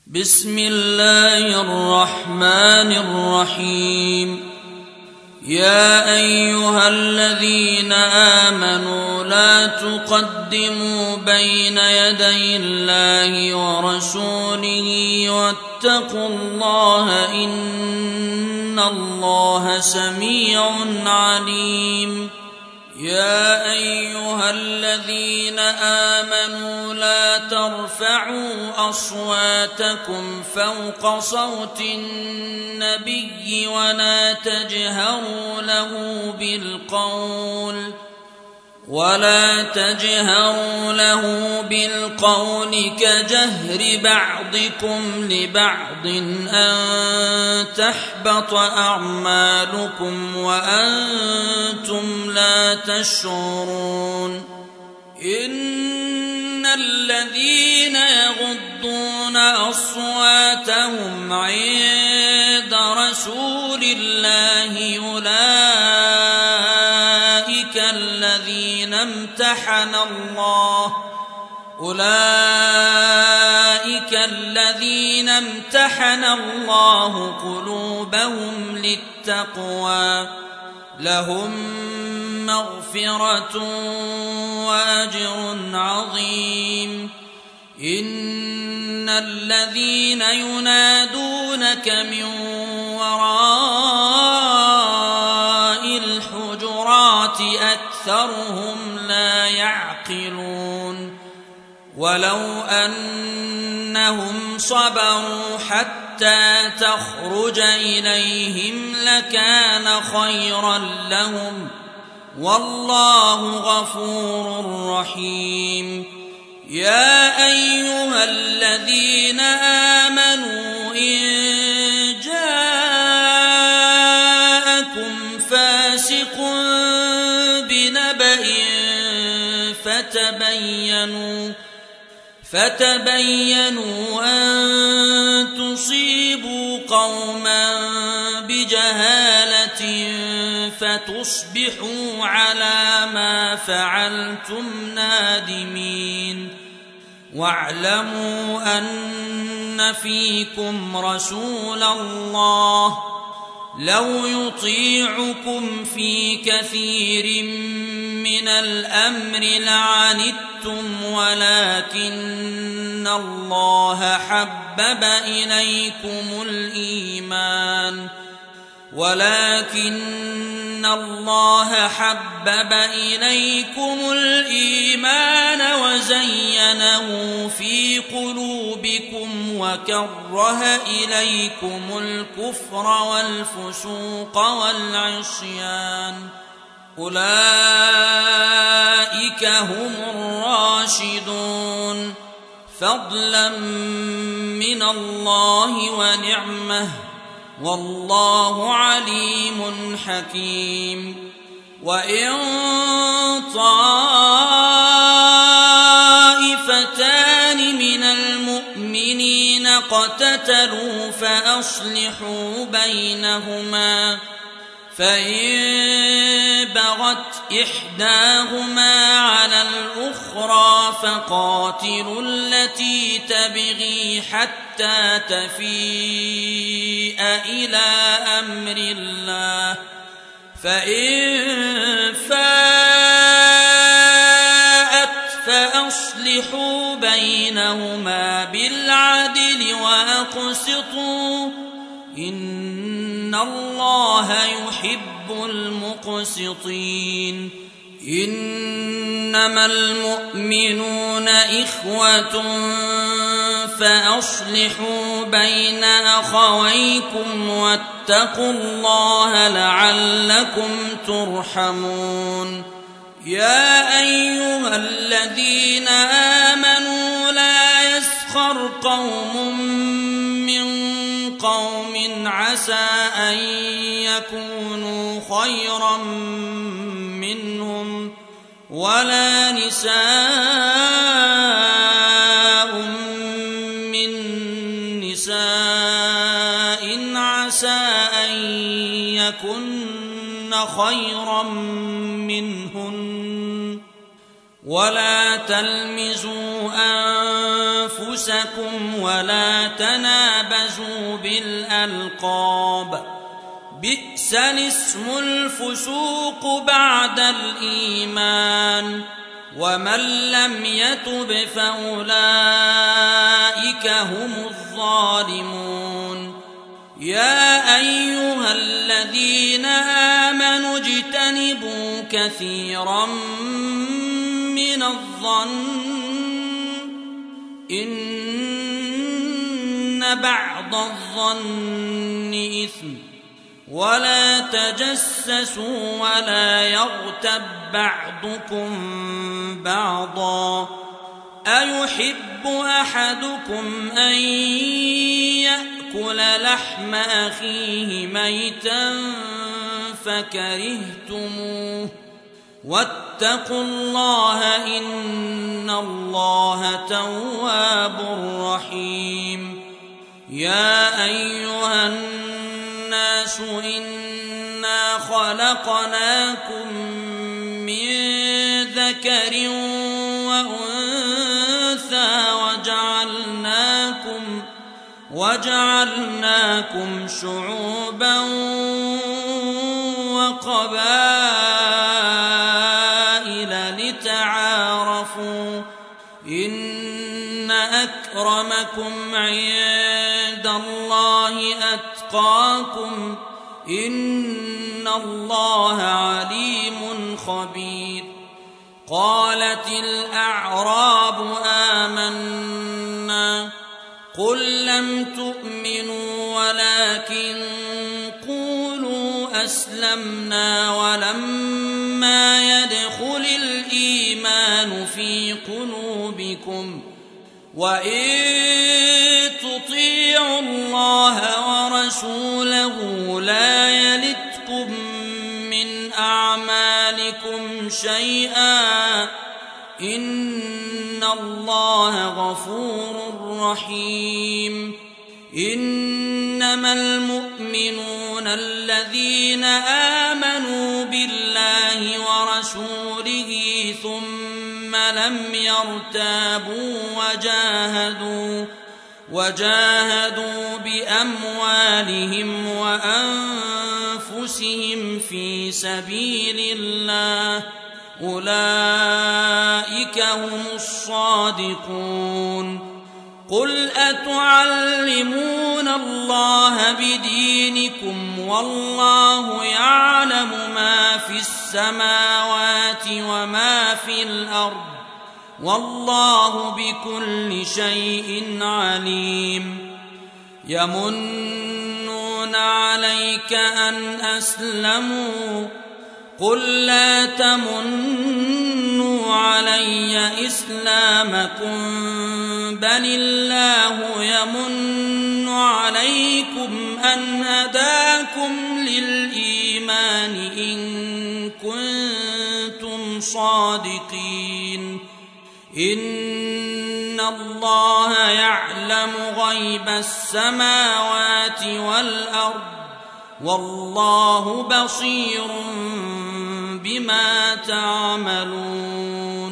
بسم الله الرحمن الرحيم. يا أيها الذين آمنوا لا تقدموا بين يدي الله ورسوله واتقوا الله إن الله سميع عليم. يا أيها الذين آمنوا لا ترفعوا أصواتكم فوق صوت النبي ولا تجهروا له بالقول كجهر بعضكم لبعض أن تحبط أعمالكم وأنتم لا تشعرون. إن الذين يغضون أصواتهم عند رسول الله أولئك الذين امتحن الله قلوبهم للتقوى لهم مغفرة وأجر عظيم. إن الذين ينادونك من وراء الحجرات أكثرهم لا يعقلون. ولو أنهم صبروا حتى تخرج إليهم لكان خيرا لهم والله غفور رحيم. يا أيها الذين آمنوا إن جاءكم فاسق بنبأ فتبينوا أن تصيبوا قوما بجهالة فتصبحوا على ما فعلتم نادمين. واعلموا أن فيكم رسول الله لو يطيعكم في كثير من الأمر لعنتم ولكن الله حبب إليكم الإيمان وزينه في قلوبكم وكره إليكم الكفر والفسوق والعصيان أولئك هم الراشدون فضلا من الله ونعمه والله عليم حكيم. وإن طائفتان من المؤمنين اقتتلوا فأصلحوا بينهما فإن بغت إحداهما على الأخرى فقاتلوا التي تبغي حتى تفيء إلى أمر الله فإن فاءت فأصلحوا بينهما بالعدل وأقسطوا إن الله يحب المقسطين. إنما المؤمنون إخوة فأصلحوا بين أخويكم واتقوا الله لعلكم ترحمون. يا أيها الذين آمنوا لا يسخر قوم من قوم عسى أن يكونوا خيرا منهم ولا نساء من نساء عسى أن يكن خيرا منهن ولا تلمزوا أنفسكم ولا تنابزوا بالألقاب بئس الاسم الفسوق بعد الإيمان ومن لم يتب فأولئك هم الظالمون يا أيها الذين آمنوا اجتنبوا كثيرا من الظن إن بعض الظن إثم ولا تجسسوا ولا يغتب بعضكم بعضا أيحب أحدكم أن يأكل لحم أخيه ميتا فكرهتموه واتقوا الله إن الله تواب رحيم يا أيها الناس إنا خلقناكم من ذكر وأنثى وجعلناكم شعوبا وقبائل لتعارفوا إن أكرمكم عند الله أتقاكم إن الله عليم خبير قالت الأعراب آمنا قل لم تؤمنوا ولكن قولوا أسلمنا ولما يدخل الإيمان في قلوبكم وإن تطيعوا الله ورسوله لا يلتكم من أعمالكم شيئا إن الله غفور رحيم إنما المؤمنون الذين آمنوا بالله ورسوله ثم لم يرتابوا وجاهدوا بأموالهم وأنفسهم في سبيل الله أولئك هم الصادقون قل أتعلمون الله بدينكم والله يعلم ما في السماوات وما في الأرض والله بكل شيء عليم يمنون عليك أن أسلموا قل لا تمنوا علي إسلامكم بل الله يمن عليكم أن هداكم للإيمان إن كنتم صادقين إن الله يعلم غيب السماوات والأرض والله بصير بما تعملون